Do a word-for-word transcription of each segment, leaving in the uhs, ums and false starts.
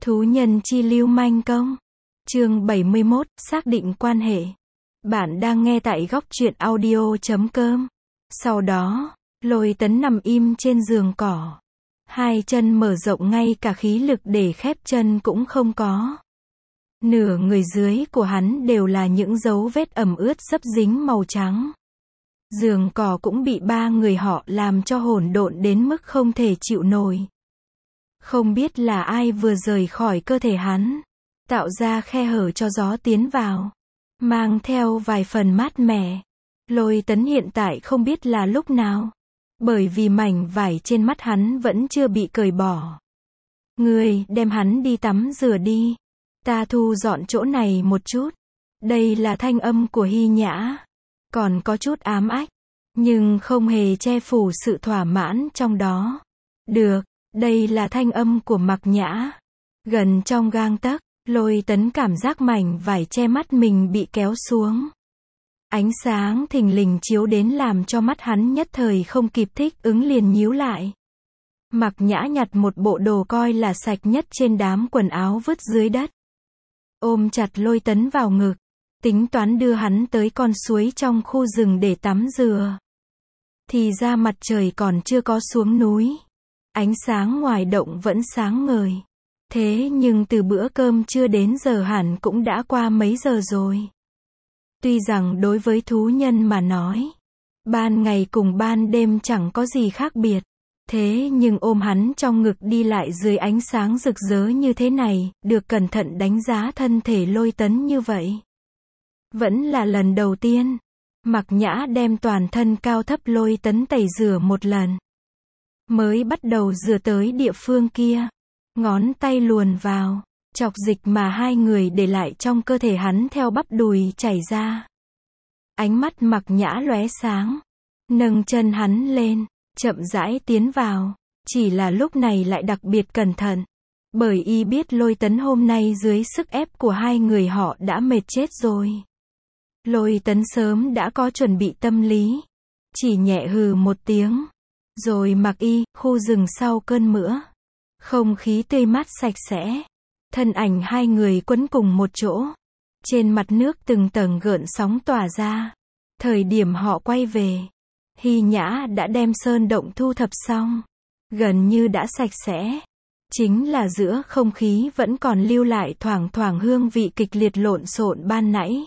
Thú nhân chi lưu manh công. Chương bảy mươi mốt, xác định quan hệ. Bạn đang nghe tại góc truyện audio chấm com. Sau đó, Lôi Tấn nằm im trên giường cỏ. Hai chân mở rộng ngay cả khí lực để khép chân cũng không có. Nửa người dưới của hắn đều là những dấu vết ẩm ướt xấp dính màu trắng. Giường cỏ cũng bị ba người họ làm cho hỗn độn đến mức không thể chịu nổi. Không biết là ai vừa rời khỏi cơ thể hắn, tạo ra khe hở cho gió tiến vào, mang theo vài phần mát mẻ. Lôi Tấn hiện tại không biết là lúc nào, bởi vì mảnh vải trên mắt hắn vẫn chưa bị cởi bỏ. Ngươi, đem hắn đi tắm rửa đi. Ta thu dọn chỗ này một chút. Đây là thanh âm của Hy Nhã. Còn có chút ám ách, nhưng không hề che phủ sự thỏa mãn trong đó. Được, đây là thanh âm của Mặc Nhã. Gần trong gang tấc, Lôi Tấn cảm giác mảnh vải che mắt mình bị kéo xuống. Ánh sáng thình lình chiếu đến làm cho mắt hắn nhất thời không kịp thích ứng liền nhíu lại. Mặc Nhã nhặt một bộ đồ coi là sạch nhất trên đám quần áo vứt dưới đất. Ôm chặt Lôi Tấn vào ngực, tính toán đưa hắn tới con suối trong khu rừng để tắm rửa. Thì ra mặt trời còn chưa có xuống núi. Ánh sáng ngoài động vẫn sáng ngời. Thế nhưng từ bữa cơm trưa đến giờ hẳn cũng đã qua mấy giờ rồi. Tuy rằng đối với thú nhân mà nói, ban ngày cùng ban đêm chẳng có gì khác biệt. Thế nhưng ôm hắn trong ngực đi lại dưới ánh sáng rực rỡ như thế này, được cẩn thận đánh giá thân thể Lôi Tấn như vậy. Vẫn là lần đầu tiên. Mặc Nhã đem toàn thân cao thấp Lôi Tấn tẩy rửa một lần. Mới bắt đầu rửa tới địa phương kia. Ngón tay luồn vào, chọc dịch mà hai người để lại trong cơ thể hắn theo bắp đùi chảy ra. Ánh mắt Mặc Nhã lóe sáng. Nâng chân hắn lên, chậm rãi tiến vào. Chỉ là lúc này lại đặc biệt cẩn thận. Bởi y biết Lôi Tấn hôm nay dưới sức ép của hai người họ đã mệt chết rồi. Lôi Tấn sớm đã có chuẩn bị tâm lý. Chỉ nhẹ hừ một tiếng. Rồi mặc y, khu rừng sau cơn mưa. Không khí tươi mát sạch sẽ. Thân ảnh hai người quấn cùng một chỗ. Trên mặt nước từng tầng gợn sóng tỏa ra. Thời điểm họ quay về, Hy Nhã đã đem sơn động thu thập xong. Gần như đã sạch sẽ. Chính là giữa không khí vẫn còn lưu lại thoảng thoảng hương vị kịch liệt lộn xộn ban nãy.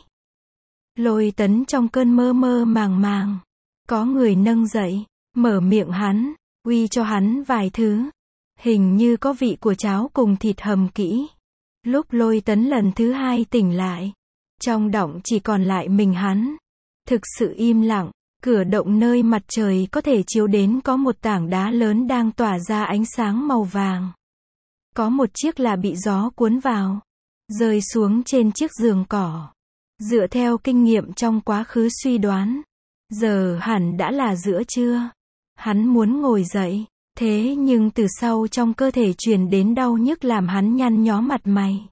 Lôi Tấn trong cơn mơ mơ màng màng. Có người nâng dậy, mở miệng hắn, uy cho hắn vài thứ. Hình như có vị của cháo cùng thịt hầm kỹ. Lúc Lôi Tấn lần thứ hai tỉnh lại, trong động chỉ còn lại mình hắn. Thực sự im lặng, cửa động nơi mặt trời có thể chiếu đến có một tảng đá lớn đang tỏa ra ánh sáng màu vàng. Có một chiếc là bị gió cuốn vào, rơi xuống trên chiếc giường cỏ. Dựa theo kinh nghiệm trong quá khứ suy đoán, giờ hẳn đã là giữa trưa. Hắn muốn ngồi dậy, thế nhưng từ sau trong cơ thể truyền đến đau nhức làm hắn nhăn nhó mặt mày.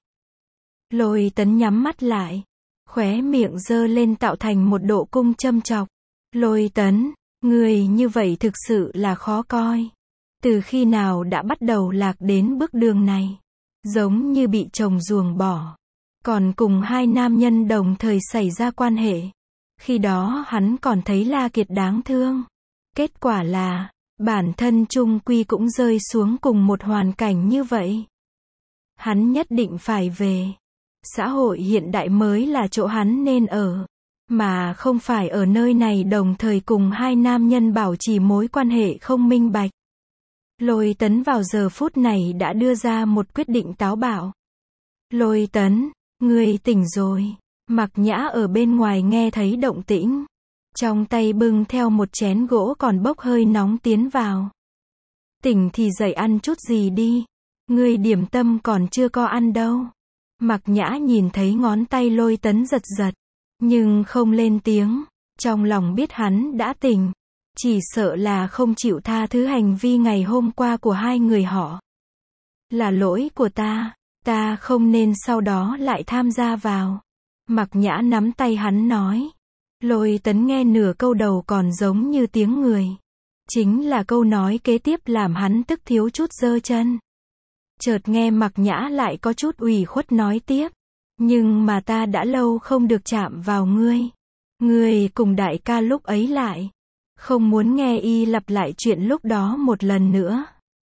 Lôi Tấn nhắm mắt lại, khóe miệng giơ lên tạo thành một độ cung châm chọc. Lôi Tấn, người như vậy thực sự là khó coi. Từ khi nào đã bắt đầu lạc đến bước đường này, giống như bị chồng ruồng bỏ. Còn cùng hai nam nhân đồng thời xảy ra quan hệ. Khi đó hắn còn thấy La Kiệt đáng thương. Kết quả là, bản thân chung quy cũng rơi xuống cùng một hoàn cảnh như vậy. Hắn nhất định phải về. Xã hội hiện đại mới là chỗ hắn nên ở. Mà không phải ở nơi này đồng thời cùng hai nam nhân bảo trì mối quan hệ không minh bạch. Lôi Tấn vào giờ phút này đã đưa ra một quyết định táo bạo. Lôi Tấn, ngươi tỉnh rồi. Mặc Nhã ở bên ngoài nghe thấy động tĩnh. Trong tay bưng theo một chén gỗ còn bốc hơi nóng tiến vào. Tỉnh thì dậy ăn chút gì đi. Ngươi điểm tâm còn chưa có ăn đâu. Mặc Nhã nhìn thấy ngón tay Lôi Tấn giật giật. Nhưng không lên tiếng. Trong lòng biết hắn đã tỉnh. Chỉ sợ là không chịu tha thứ hành vi ngày hôm qua của hai người họ. Là lỗi của ta. Ta không nên sau đó lại tham gia vào. Mặc Nhã nắm tay hắn nói. Lôi Tấn nghe nửa câu đầu còn giống như tiếng người. Chính là câu nói kế tiếp làm hắn tức thiếu chút giơ chân. Chợt nghe Mặc Nhã lại có chút ủy khuất nói tiếp. Nhưng mà ta đã lâu không được chạm vào ngươi. Ngươi cùng đại ca lúc ấy lại. Không muốn nghe y lặp lại chuyện lúc đó một lần nữa.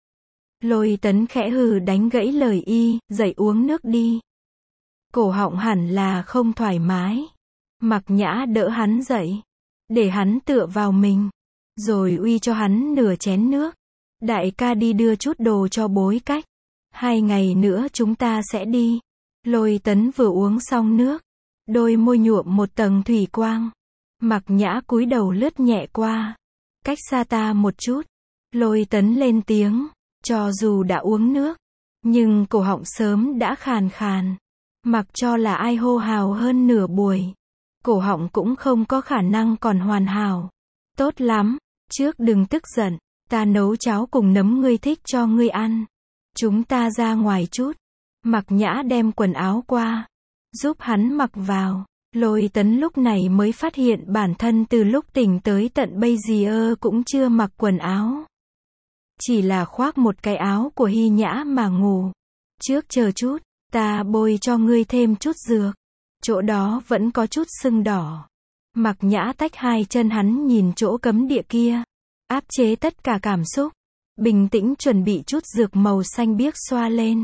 Lôi Tấn khẽ hừ đánh gãy lời y, dậy uống nước đi. Cổ họng hẳn là không thoải mái. Mặc Nhã đỡ hắn dậy. Để hắn tựa vào mình. Rồi uy cho hắn nửa chén nước. Đại ca đi đưa chút đồ cho Bối Cách. Hai ngày nữa chúng ta sẽ đi. Lôi Tấn vừa uống xong nước. Đôi môi nhuộm một tầng thủy quang. Mặc Nhã cúi đầu lướt nhẹ qua. Cách xa ta một chút. Lôi Tấn lên tiếng. Cho dù đã uống nước. Nhưng cổ họng sớm đã khàn khàn. Mặc cho là ai hô hào hơn nửa buổi. Cổ họng cũng không có khả năng còn hoàn hảo. Tốt lắm. Trước đừng tức giận. Ta nấu cháo cùng nấm ngươi thích cho ngươi ăn. Chúng ta ra ngoài chút. Mặc Nhã đem quần áo qua. Giúp hắn mặc vào. Lôi Tấn lúc này mới phát hiện bản thân từ lúc tỉnh tới tận bây giờ cũng chưa mặc quần áo. Chỉ là khoác một cái áo của Hy Nhã mà ngủ. Trước chờ chút, ta bôi cho ngươi thêm chút dược. Chỗ đó vẫn có chút sưng đỏ. Mặc Nhã tách hai chân hắn nhìn chỗ cấm địa kia. Áp chế tất cả cảm xúc. Bình tĩnh chuẩn bị chút dược màu xanh biếc xoa lên.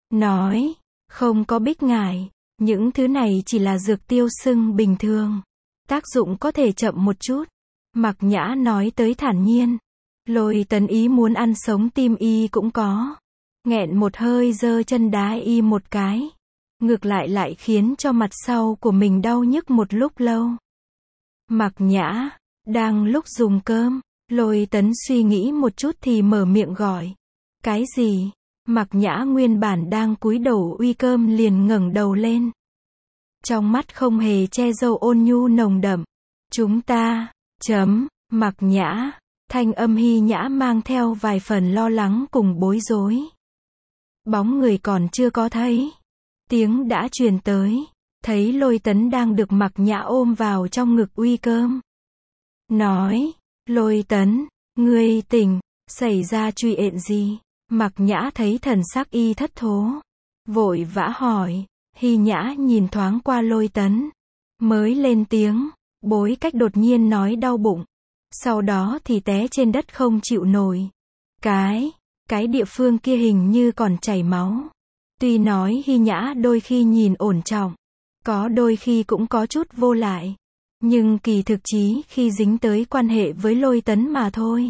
Nói, không có bích ngải. Những thứ này chỉ là dược tiêu sưng bình thường. Tác dụng có thể chậm một chút. Mặc Nhã nói tới thản nhiên. Lôi Tấn ý muốn ăn sống tim y cũng có. Nghẹn một hơi giơ chân đá y một cái. Ngược lại lại khiến cho mặt sau của mình đau nhức một lúc lâu. Mặc Nhã, đang lúc dùng cơm. Lôi Tấn suy nghĩ một chút thì mở miệng gọi. Cái gì? Mặc Nhã nguyên bản đang cúi đầu uy cơm liền ngẩng đầu lên. Trong mắt không hề che giấu ôn nhu nồng đậm. Chúng ta, chấm, Mặc Nhã, thanh âm Hy Nhã mang theo vài phần lo lắng cùng bối rối. Bóng người còn chưa có thấy. Tiếng đã truyền tới. Thấy Lôi Tấn đang được Mặc Nhã ôm vào trong ngực uy cơm. Nói, Lôi Tấn, ngươi tỉnh, xảy ra chuyện gì? Mặc Nhã thấy thần sắc y thất thố. Vội vã hỏi. Hy Nhã nhìn thoáng qua Lôi Tấn. Mới lên tiếng. Bối Cách đột nhiên nói đau bụng. Sau đó thì té trên đất không chịu nổi. Cái, cái địa phương kia hình như còn chảy máu. Tuy nói Hy Nhã đôi khi nhìn ổn trọng. Có đôi khi cũng có chút vô lại. Nhưng kỳ thực chí khi dính tới quan hệ với Lôi Tấn mà thôi.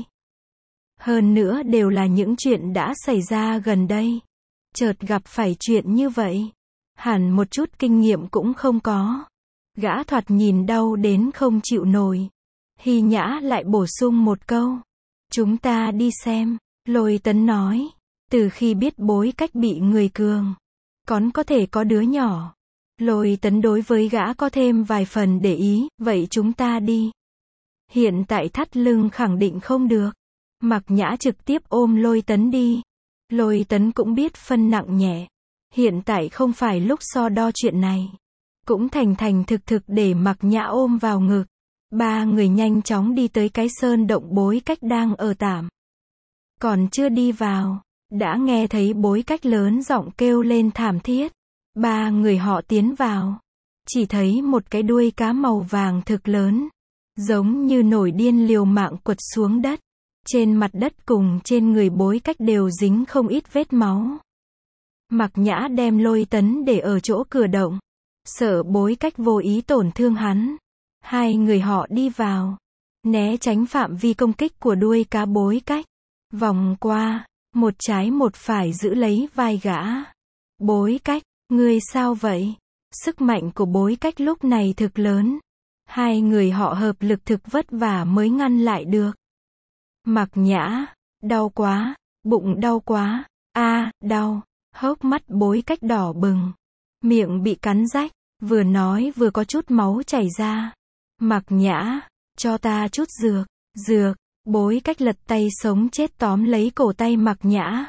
Hơn nữa đều là những chuyện đã xảy ra gần đây. Chợt gặp phải chuyện như vậy. Hẳn một chút kinh nghiệm cũng không có. Gã thoạt nhìn đau đến không chịu nổi. Hy Nhã lại bổ sung một câu. Chúng ta đi xem. Lôi Tấn nói. Từ khi biết Bối Cách bị người cường. Còn có thể có đứa nhỏ. Lôi Tấn đối với gã có thêm vài phần để ý. Vậy chúng ta đi. Hiện tại thắt lưng khẳng định không được. Mặc Nhã trực tiếp ôm Lôi Tấn đi. Lôi Tấn cũng biết phân nặng nhẹ. Hiện tại không phải lúc so đo chuyện này. Cũng thành thành thực thực để Mặc Nhã ôm vào ngực. Ba người nhanh chóng đi tới cái sơn động Bối Cách đang ở tạm. Còn chưa đi vào, đã nghe thấy Bối Cách lớn giọng kêu lên thảm thiết. Ba người họ tiến vào. Chỉ thấy một cái đuôi cá màu vàng thực lớn. Giống như nổi điên liều mạng quật xuống đất. Trên mặt đất cùng trên người Bối Cách đều dính không ít vết máu. Mặc Nhã đem Lôi Tấn để ở chỗ cửa động. Sợ Bối Cách vô ý tổn thương hắn. Hai người họ đi vào. Né tránh phạm vi công kích của đuôi cá Bối Cách. Vòng qua. Một trái một phải giữ lấy vai gã. Bối Cách, ngươi sao vậy? Sức mạnh của Bối Cách lúc này thực lớn. Hai người họ hợp lực thực vất vả mới ngăn lại được. Mặc Nhã, đau quá, bụng đau quá, a, đau, hốc mắt Bối Cách đỏ bừng, miệng bị cắn rách, vừa nói vừa có chút máu chảy ra. Mặc Nhã, cho ta chút dược, dược, Bối Cách lật tay sống chết tóm lấy cổ tay Mặc Nhã.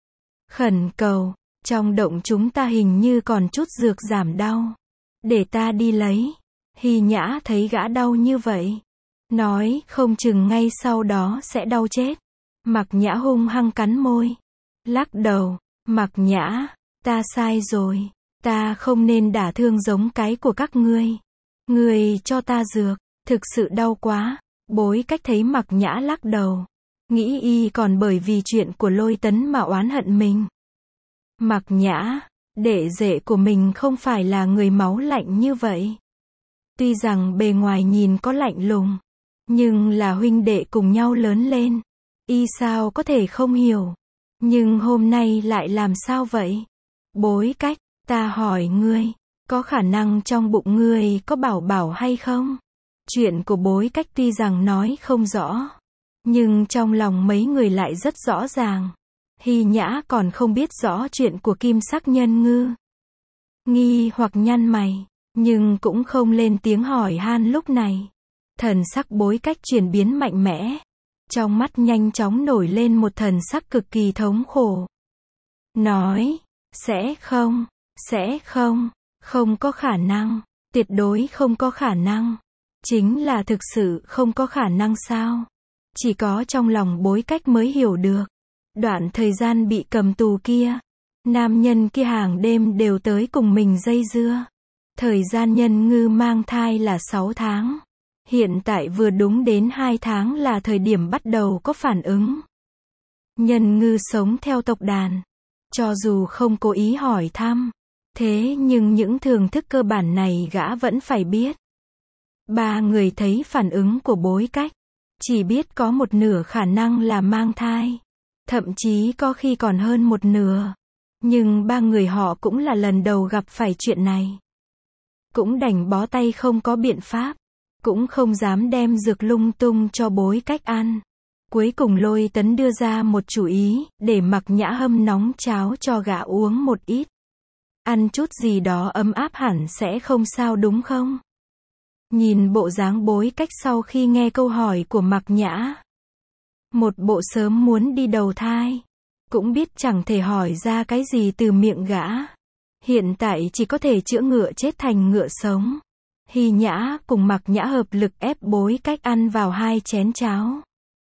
Khẩn cầu, trong động chúng ta hình như còn chút dược giảm đau. Để ta đi lấy. Hy Nhã thấy gã đau như vậy. Nói không chừng ngay sau đó sẽ đau chết. Mặc Nhã hung hăng cắn môi. Lắc đầu. Mạc Nhã, ta sai rồi. Ta không nên đả thương giống cái của các ngươi. Ngươi cho ta dược, thực sự đau quá. Bối cách thấy Mạc Nhã lắc đầu. Nghĩ y còn bởi vì chuyện của Lôi Tấn mà oán hận mình. Mạc Nhã, đệ đệ của mình không phải là người máu lạnh như vậy. Tuy rằng bề ngoài nhìn có lạnh lùng, nhưng là huynh đệ cùng nhau lớn lên. Y sao có thể không hiểu. Nhưng hôm nay lại làm sao vậy? Bối cách, ta hỏi ngươi, có khả năng trong bụng ngươi có bảo bảo hay không? Chuyện của bối cách tuy rằng nói không rõ, nhưng trong lòng mấy người lại rất rõ ràng. Hy Nhã còn không biết rõ chuyện của Kim Sắc Nhân Ngư. Nghi hoặc nhăn mày, nhưng cũng không lên tiếng hỏi han lúc này. Thần sắc bối cách chuyển biến mạnh mẽ. Trong mắt nhanh chóng nổi lên một thần sắc cực kỳ thống khổ. Nói, sẽ không, sẽ không, không có khả năng, tuyệt đối không có khả năng. Chính là thực sự không có khả năng sao? Chỉ có trong lòng bối cách mới hiểu được. Đoạn thời gian bị cầm tù kia, nam nhân kia hàng đêm đều tới cùng mình dây dưa. Thời gian Nhân Ngư mang thai là sáu tháng. Hiện tại vừa đúng đến hai tháng là thời điểm bắt đầu có phản ứng. Nhân Ngư sống theo tộc đàn. Cho dù không cố ý hỏi thăm, thế nhưng những thưởng thức cơ bản này gã vẫn phải biết. Ba người thấy phản ứng của bối cách, chỉ biết có một nửa khả năng là mang thai. Thậm chí có khi còn hơn một nửa. Nhưng ba người họ cũng là lần đầu gặp phải chuyện này. Cũng đành bó tay không có biện pháp. Cũng không dám đem dược lung tung cho bối cách ăn. Cuối cùng Lôi Tấn đưa ra một chủ ý, để Mạc Nhã hâm nóng cháo cho gã uống một ít. Ăn chút gì đó ấm áp hẳn sẽ không sao đúng không? Nhìn bộ dáng bối cách sau khi nghe câu hỏi của Mạc Nhã. Một bộ sớm muốn đi đầu thai. Cũng biết chẳng thể hỏi ra cái gì từ miệng gã. Hiện tại chỉ có thể chữa ngựa chết thành ngựa sống. Hy Nhã cùng Mạc Nhã hợp lực ép bối cách ăn vào hai chén cháo.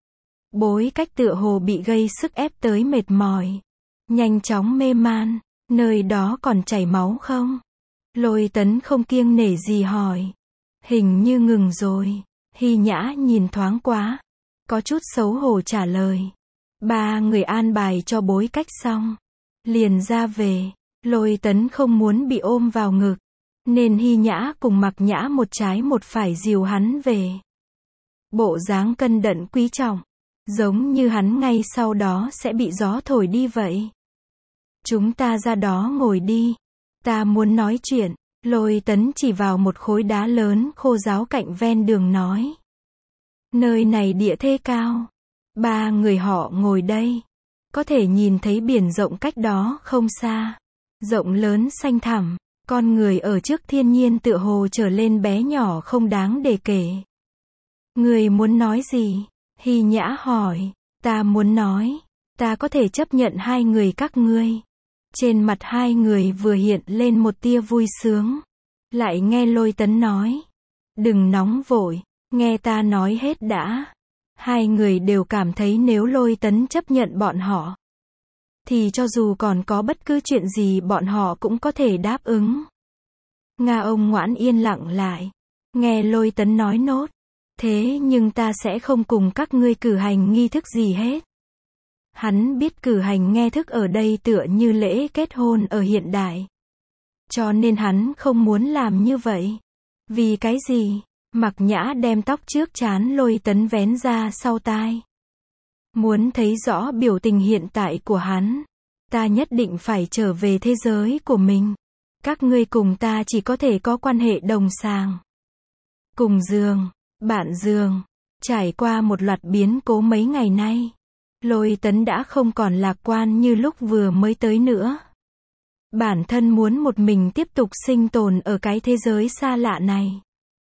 Bối cách tựa hồ bị gây sức ép tới mệt mỏi. Nhanh chóng mê man. Nơi đó còn chảy máu không? Lôi Tấn không kiêng nể gì hỏi. Hình như ngừng rồi. Hy Nhã nhìn thoáng quá. Có chút xấu hổ trả lời. Ba người an bài cho bối cách xong. Liền ra về. Lôi Tấn không muốn bị ôm vào ngực. Nên Hy Nhã cùng Mạc Nhã một trái một phải dìu hắn về. Bộ dáng cân đận quý trọng. Giống như hắn ngay sau đó sẽ bị gió thổi đi vậy. Chúng ta ra đó ngồi đi. Ta muốn nói chuyện. Lôi Tấn chỉ vào một khối đá lớn khô ráo cạnh ven đường nói. Nơi này địa thế cao. Ba người họ ngồi đây. Có thể nhìn thấy biển rộng cách đó không xa. Rộng lớn xanh thẳm. Con người ở trước thiên nhiên tựa hồ trở lên bé nhỏ không đáng để kể. Người muốn nói gì? Hy Nhã hỏi. Ta muốn nói. Ta có thể chấp nhận hai người các ngươi. Trên mặt hai người vừa hiện lên một tia vui sướng. Lại nghe Lôi Tấn nói. Đừng nóng vội. Nghe ta nói hết đã. Hai người đều cảm thấy nếu Lôi Tấn chấp nhận bọn họ, thì cho dù còn có bất cứ chuyện gì bọn họ cũng có thể đáp ứng. Nga ông ngoãn yên lặng lại. Nghe Lôi Tấn nói nốt. Thế nhưng ta sẽ không cùng các ngươi cử hành nghi thức gì hết. Hắn biết cử hành nghe thức ở đây tựa như lễ kết hôn ở hiện đại. Cho nên hắn không muốn làm như vậy. Vì cái gì? Mạc Nhã đem tóc trước trán Lôi Tấn vén ra sau tai. Muốn thấy rõ biểu tình hiện tại của hắn. Ta nhất định phải trở về thế giới của mình. Các ngươi cùng ta chỉ có thể có quan hệ đồng sàng. Cùng giường, bạn giường. Trải qua một loạt biến cố mấy ngày nay. Lôi Tấn đã không còn lạc quan như lúc vừa mới tới nữa. Bản thân muốn một mình tiếp tục sinh tồn ở cái thế giới xa lạ này.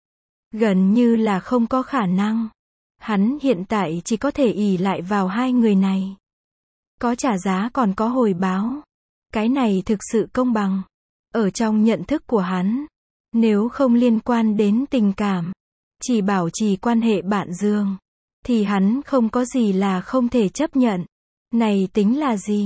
Gần như là không có khả năng. Hắn hiện tại chỉ có thể ỷ lại vào hai người này. Có trả giá còn có hồi báo. Cái này thực sự công bằng. Ở trong nhận thức của hắn. Nếu không liên quan đến tình cảm. Chỉ bảo trì quan hệ bạn giường. Thì hắn không có gì là không thể chấp nhận. Này tính là gì?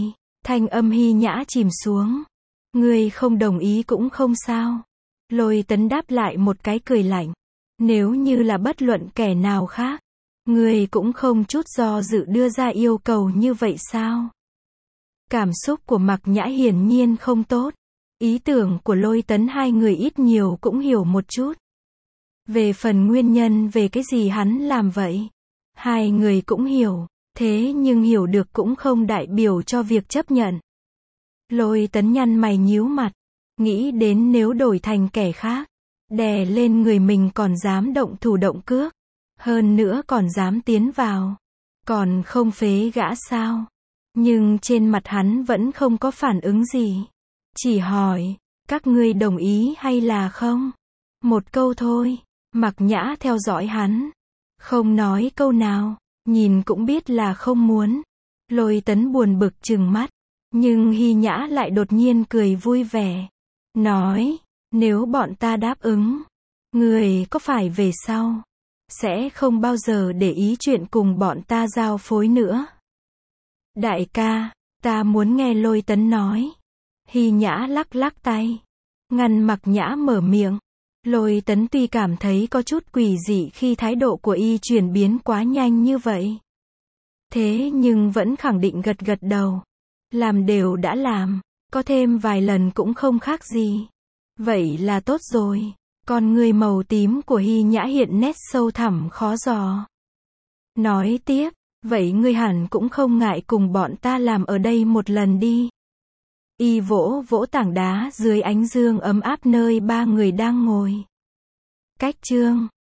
Thanh âm Hy Nhã chìm xuống. Ngươi không đồng ý cũng không sao. Lôi Tấn đáp lại một cái cười lạnh. Nếu như là bất luận kẻ nào khác, ngươi cũng không chút do dự đưa ra yêu cầu như vậy sao? Cảm xúc của Mạc Nhã hiển nhiên không tốt. Ý tưởng của Lôi Tấn hai người ít nhiều cũng hiểu một chút. Về phần nguyên nhân về cái gì hắn làm vậy, hai người cũng hiểu, thế nhưng hiểu được cũng không đại biểu cho việc chấp nhận. Lôi Tấn nhăn mày nhíu mặt, nghĩ đến nếu đổi thành kẻ khác, đè lên người mình còn dám động thủ động cước, hơn nữa còn dám tiến vào, còn không phế gã sao? Nhưng trên mặt hắn vẫn không có phản ứng gì, chỉ hỏi, các ngươi đồng ý hay là không? Một câu thôi. Mạc Nhã theo dõi hắn, không nói câu nào, nhìn cũng biết là không muốn. Lôi Tấn buồn bực trừng mắt, nhưng Hy Nhã lại đột nhiên cười vui vẻ, nói, nếu bọn ta đáp ứng, người có phải về sau sẽ không bao giờ để ý chuyện cùng bọn ta giao phối nữa? Đại ca, ta muốn nghe. Lôi Tấn nói. Hy Nhã lắc lắc tay, ngăn Mạc Nhã mở miệng. Lôi Tấn tuy cảm thấy có chút quỷ dị khi thái độ của y chuyển biến quá nhanh như vậy, thế nhưng vẫn khẳng định gật gật đầu. Làm đều đã làm, có thêm vài lần cũng không khác gì. Vậy là tốt rồi. Con người màu tím của Hy Nhã hiện nét sâu thẳm khó dò. Nói tiếp, vậy ngươi hẳn cũng không ngại cùng bọn ta làm ở đây một lần đi. Y vỗ vỗ tảng đá dưới ánh dương ấm áp nơi ba người đang ngồi. Cách chương